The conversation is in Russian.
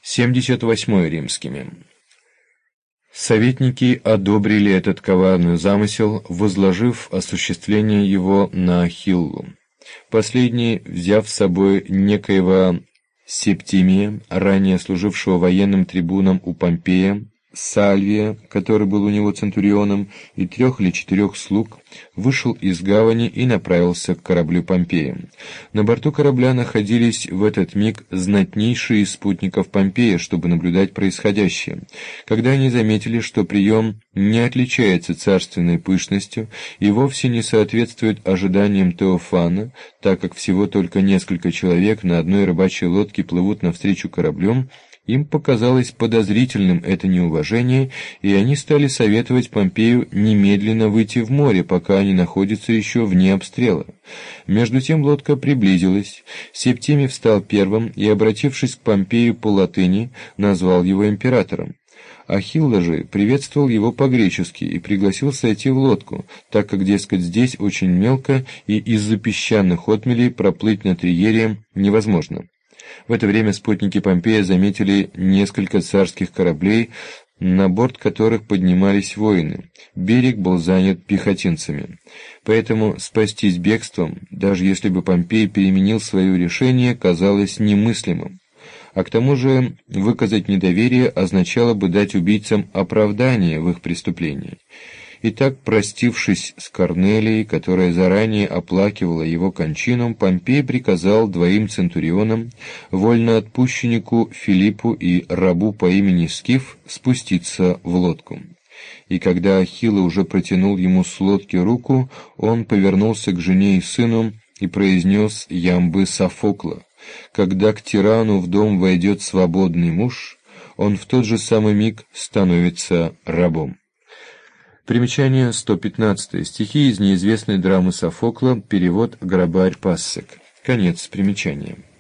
78 римскими. Советники одобрили этот коварный замысел, возложив осуществление его на Ахиллу. Последний, взяв с собой некоего Септимия, ранее служившего военным трибуном у Помпея, Сальвия, который был у него центурионом, и 3 или 4 слуг, вышел из гавани и направился к кораблю Помпея. На борту корабля находились в этот миг знатнейшие из спутников Помпея, чтобы наблюдать происходящее. Когда они заметили, что прием не отличается царственной пышностью и вовсе не соответствует ожиданиям Теофана, так как всего только несколько человек на одной рыбачьей лодке плывут навстречу кораблям, им показалось подозрительным это неуважение, и они стали советовать Помпею немедленно выйти в море, пока они находятся еще вне обстрела. Между тем лодка приблизилась. Септимий встал первым и, обратившись к Помпею по латыни, назвал его императором. Ахилла же приветствовал его по-гречески и пригласил сойти в лодку, так как, дескать, здесь очень мелко и из-за песчаных отмелей проплыть на Триере невозможно. В это время спутники Помпея заметили несколько царских кораблей, на борт которых поднимались воины. Берег был занят пехотинцами. Поэтому спастись бегством, даже если бы Помпей переменил свое решение, казалось немыслимым. А к тому же выказать недоверие означало бы дать убийцам оправдание в их преступлении. Итак, простившись с Корнелией, которая заранее оплакивала его кончину, Помпей приказал 2 центурионам, вольноотпущеннику Филиппу и рабу по имени Скиф, спуститься в лодку. И когда Ахилла уже протянул ему с лодки руку, он повернулся к жене и сыну и произнес ямбы Софокла: «Когда к тирану в дом войдет свободный муж, он в тот же самый миг становится рабом». Примечание 115. Стихи из неизвестной драмы Софокла. Перевод Грабарь Пассек. Конец примечания.